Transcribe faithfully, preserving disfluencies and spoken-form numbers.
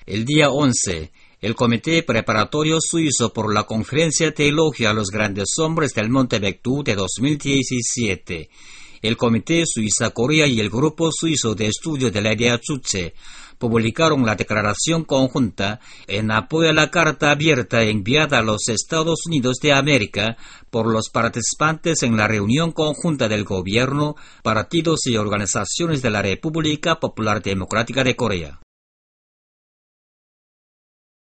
El día once, el Comité Preparatorio Suizo por la Conferencia Teología a los Grandes Hombres del Monte Baekdu de dos mil diecisiete, el Comité Suiza-Corea y el Grupo Suizo de Estudio de la Idea Juche publicaron la declaración conjunta en apoyo a la carta abierta enviada a los Estados Unidos de América por los participantes en la reunión conjunta del gobierno, partidos y organizaciones de la República Popular Democrática de Corea.